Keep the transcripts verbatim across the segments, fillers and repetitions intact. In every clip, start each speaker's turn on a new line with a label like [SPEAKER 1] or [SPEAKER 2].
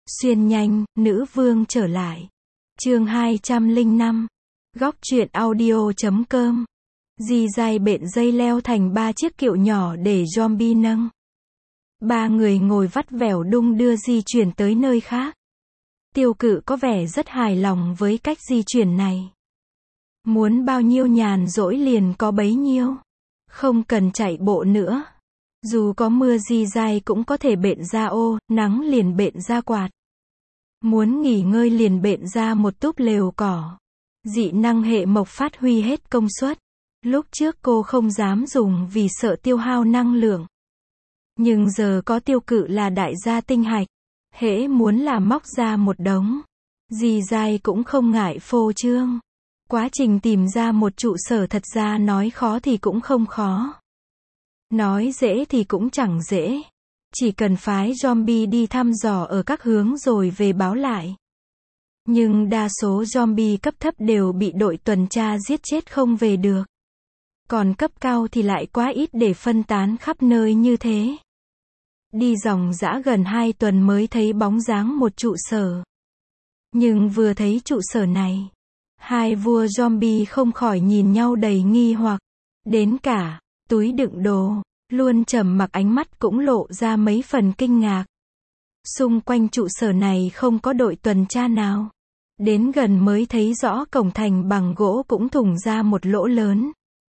[SPEAKER 1] Xuyên nhanh, nữ vương trở lại. Chương hai trăm lẻ năm. Góc truyện audio chấm com. Dì dai bện dây leo thành ba chiếc kiệu nhỏ để zombie nâng. Ba người ngồi vắt vẻo đung đưa di chuyển tới nơi khác. Tiêu Cự có vẻ rất hài lòng với cách di chuyển này. Muốn bao nhiêu nhàn rỗi liền có bấy nhiêu. Không cần chạy bộ nữa. Dù có mưa dì dai cũng có thể bện ra ô, nắng liền bện ra quạt. Muốn nghỉ ngơi liền bện ra một túp lều cỏ. Dị năng hệ mộc phát huy hết công suất. Lúc trước cô không dám dùng vì sợ tiêu hao năng lượng. Nhưng giờ có Tiêu Cự là đại gia tinh hạch. Hễ muốn là móc ra một đống. Dì dai cũng không ngại phô trương. Quá trình tìm ra một trụ sở thật ra nói khó thì cũng không khó. Nói dễ thì cũng chẳng dễ. Chỉ cần phái zombie đi thăm dò ở các hướng rồi về báo lại. Nhưng đa số zombie cấp thấp đều bị đội tuần tra giết chết không về được. Còn cấp cao thì lại quá ít để phân tán khắp nơi như thế. Đi dòng dã gần hai tuần mới thấy bóng dáng một trụ sở. Nhưng vừa thấy trụ sở này, hai vua zombie không khỏi nhìn nhau đầy nghi hoặc. Đến cả túi đựng đồ, luôn trầm mặc ánh mắt cũng lộ ra mấy phần kinh ngạc. Xung quanh trụ sở này không có đội tuần tra nào. Đến gần mới thấy rõ cổng thành bằng gỗ cũng thủng ra một lỗ lớn.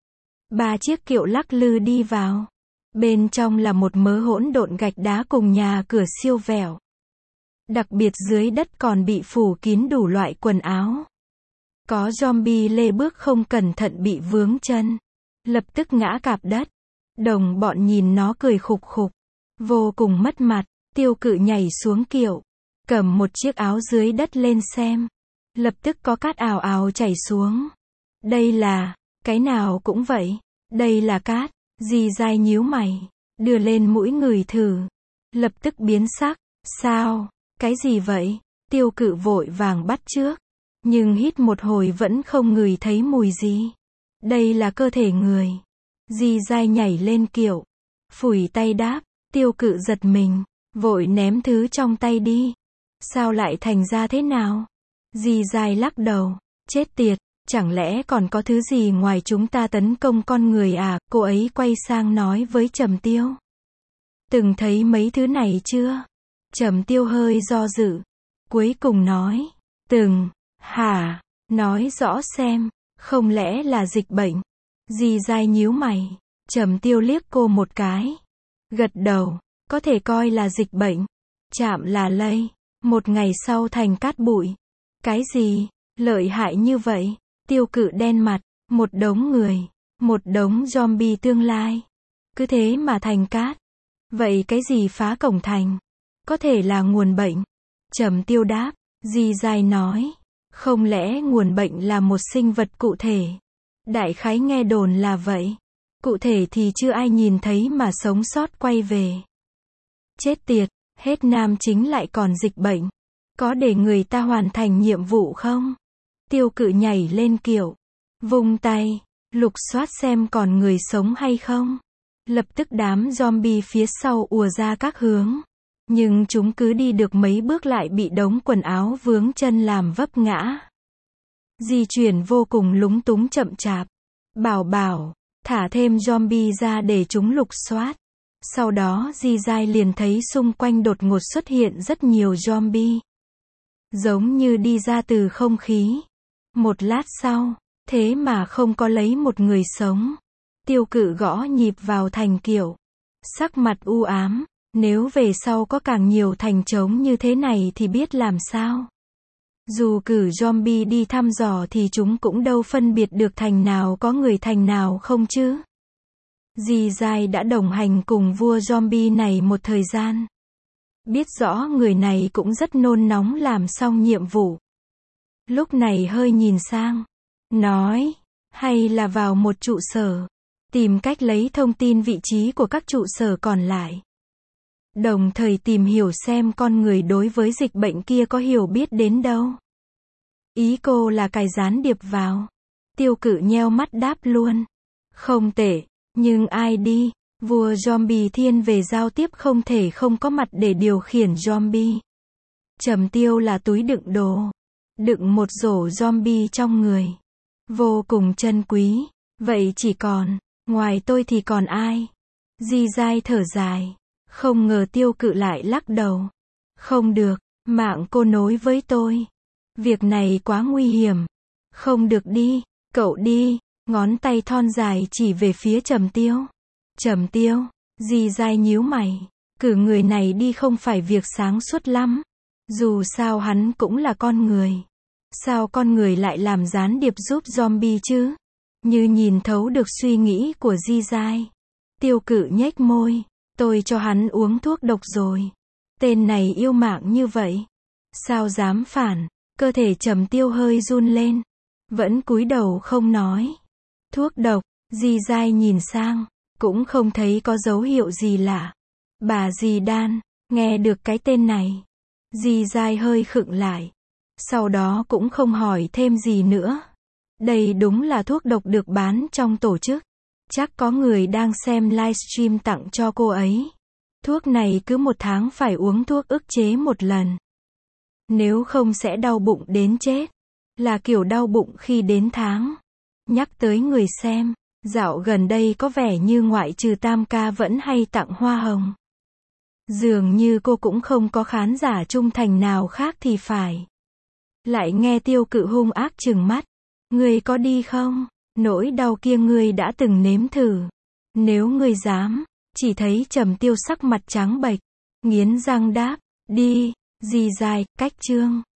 [SPEAKER 1] Ba chiếc kiệu lắc lư đi vào. Bên trong là một mớ hỗn độn gạch đá cùng nhà cửa siêu vẹo. Đặc biệt dưới đất còn bị phủ kín đủ loại quần áo. Có zombie lê bước không cẩn thận bị vướng chân. Lập tức ngã cạp đất. Đồng bọn nhìn nó cười khục khục. Vô cùng mất mặt. Tiêu Cự nhảy xuống kiệu. Cầm một chiếc áo dưới đất lên xem. Lập tức có cát ào ào chảy xuống. Đây là, cái nào cũng vậy. Đây là cát. Dì dai nhíu mày. Đưa lên mũi ngửi thử. Lập tức biến sắc. Sao? Cái gì vậy? Tiêu Cự vội vàng bắt trước. Nhưng hít một hồi vẫn không ngửi thấy mùi gì. Đây là cơ thể người. Dì dai nhảy lên kiệu. Phủi tay đáp. Tiêu Cự giật mình. Vội ném thứ trong tay đi. Sao lại thành ra thế nào? Dì dai lắc đầu. Chết tiệt, chẳng lẽ còn có thứ gì ngoài chúng ta tấn công con người à? Cô ấy quay sang nói với Trầm Tiêu. Từng thấy mấy thứ này chưa? Trầm Tiêu hơi do dự. Cuối cùng nói. Từng. Hả? Nói rõ xem. Không lẽ là dịch bệnh? Dì dai nhíu mày. Trầm Tiêu liếc cô một cái. Gật đầu. Có thể coi là dịch bệnh. Chạm là lây. Một ngày sau thành cát bụi. Cái gì? Lợi hại như vậy? Tiêu Cự đen mặt. Một đống người. Một đống zombie tương lai. Cứ thế mà thành cát. Vậy cái gì phá cổng thành? Có thể là nguồn bệnh. Trầm Tiêu đáp. Dì dai nói. Không lẽ nguồn bệnh là một sinh vật cụ thể? Đại khái nghe đồn là vậy. Cụ thể thì chưa ai nhìn thấy mà sống sót quay về. Chết tiệt, hết nam chính lại còn dịch bệnh. Có để người ta hoàn thành nhiệm vụ không? Tiêu Cự nhảy lên kiệu. Vung tay, lục soát xem còn người sống hay không. Lập tức đám zombie phía sau ùa ra các hướng. Nhưng chúng cứ đi được mấy bước lại bị đống quần áo vướng chân làm vấp ngã. Di chuyển vô cùng lúng túng chậm chạp. Bảo bảo, thả thêm zombie ra để chúng lục soát. Sau đó Di dai liền thấy xung quanh đột ngột xuất hiện rất nhiều zombie. Giống như đi ra từ không khí. Một lát sau, thế mà không có lấy một người sống. Tiêu Cự gõ nhịp vào thành kiệu. Sắc mặt u ám. Nếu về sau có càng nhiều thành trống như thế này thì biết làm sao. Dù cử zombie đi thăm dò thì chúng cũng đâu phân biệt được thành nào có người thành nào không chứ. Dì dai đã đồng hành cùng vua zombie này một thời gian. Biết rõ người này cũng rất nôn nóng làm xong nhiệm vụ. Lúc này hơi nhìn sang. Nói, hay là vào một trụ sở. Tìm cách lấy thông tin vị trí của các trụ sở còn lại. Đồng thời tìm hiểu xem con người đối với dịch bệnh kia có hiểu biết đến đâu. Ý cô là cài gián điệp vào. Tiêu Cự nheo mắt đáp luôn. Không tệ, nhưng ai đi? Vua zombie thiên về giao tiếp không thể không có mặt để điều khiển zombie. Trầm Tiêu là túi đựng đồ, đựng một rổ zombie trong người, vô cùng chân quý. Vậy chỉ còn, ngoài tôi thì còn ai? Di Dai thở dài, không ngờ Tiêu Cự lại lắc đầu. Không được, mạng cô nối với tôi. Việc này quá nguy hiểm. Không được đi, cậu đi. Ngón tay thon dài chỉ về phía Trầm Tiêu. Trầm Tiêu, Di Dai nhíu mày. Cử người này đi không phải việc sáng suốt lắm. Dù sao hắn cũng là con người. Sao con người lại làm gián điệp giúp zombie chứ? Như nhìn thấu được suy nghĩ của Di Dai. Tiêu Cự nhếch môi. Tôi cho hắn uống thuốc độc rồi. Tên này yêu mạng như vậy. Sao dám phản? Cơ thể Trầm Tiêu hơi run lên. Vẫn cúi đầu không nói. Thuốc độc, Di Dai nhìn sang. Cũng không thấy có dấu hiệu gì lạ. Bà Di Đan, nghe được cái tên này. Di Dai hơi khựng lại. Sau đó cũng không hỏi thêm gì nữa. Đây đúng là thuốc độc được bán trong tổ chức. Chắc có người đang xem livestream tặng cho cô ấy. Thuốc này cứ một tháng phải uống thuốc ức chế một lần. Nếu không sẽ đau bụng đến chết. Là kiểu đau bụng khi đến tháng. Nhắc tới người xem, dạo gần đây có vẻ như ngoại trừ Tam Ca vẫn hay tặng hoa hồng. Dường như cô cũng không có khán giả trung thành nào khác thì phải. Lại nghe Tiêu Cự hung ác trừng mắt. Ngươi có đi không? Nỗi đau kia ngươi đã từng nếm thử. Nếu ngươi dám, chỉ thấy Trầm Tiêu sắc mặt trắng bệch, nghiến răng đáp, đi. Di Dai, cách chương.